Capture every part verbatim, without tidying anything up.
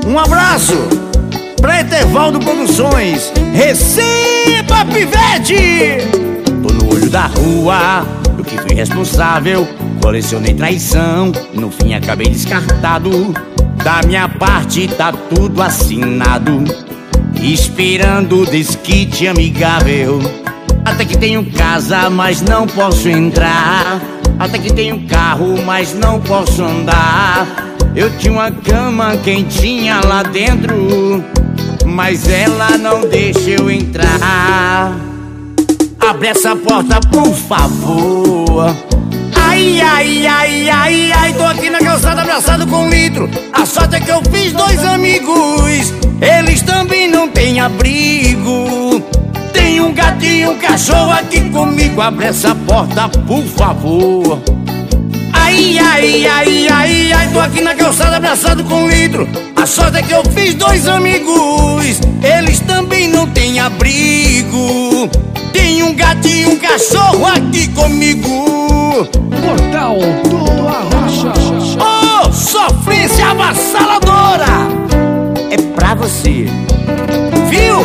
Um abraço pra Etevaldo Produções. Receba, pivete! Tô no olho da rua, eu que fui responsável. Colecionei traição, no fim acabei descartado. Da minha parte tá tudo assinado, esperando o desquite amigável. Até que tenho casa, mas não posso entrar. Até que tenho carro, mas não posso andar. Eu tinha uma cama quentinha lá dentro, mas ela não deixa eu entrar. Abre essa porta, por favor. Ai, ai, ai, ai, ai. Tô aqui na calçada abraçado com um litro. A sorte é que eu fiz dois amigos, eles também não têm abrigo. Tem um gato e um cachorro aqui comigo. Abre essa porta, por favor. Ai, ai, ai, ai, ai. Tô aqui na calçada abraçado com um litro. A sorte é que eu fiz dois amigos, eles também não têm abrigo. Tem um gato e um cachorro aqui comigo. Portal do Arrocha. Oh, sofrência avassaladora! É pra você, viu?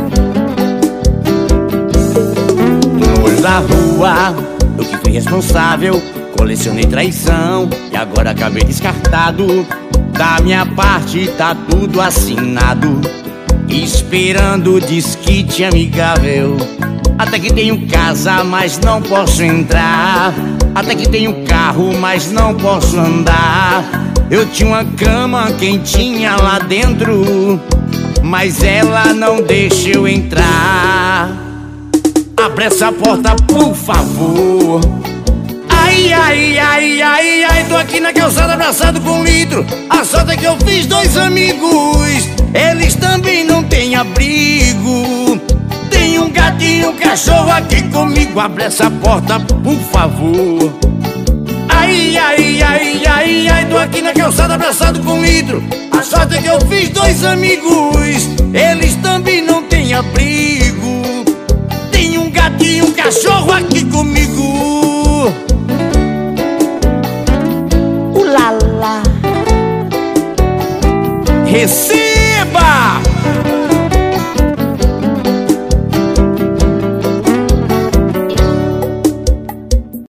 No olho da rua, eu que fui responsável. Colecionei traição e agora acabei descartado. Da minha parte tá tudo assinado, esperando o desquite amigável. Até que tenho casa, mas não posso entrar. Até que tenho carro, mas não posso andar. Eu tinha uma cama quentinha lá dentro, mas ela não deixa eu entrar. Abre essa porta, por favor. Ai, ai, ai, ai, ai. Tô aqui na calçada abraçado com um litro. A sorte é que eu fiz dois amigos, eles também não têm abrigo. Tem um gato e um cachorro aqui comigo. Abre essa porta, por favor. Ai, ai, ai, ai, ai. Tô aqui na calçada abraçado com um litro. A sorte é que eu fiz dois amigos, eles também não têm abrigo. Tem um gato e um cachorro aqui comigo. Ulala. Recife.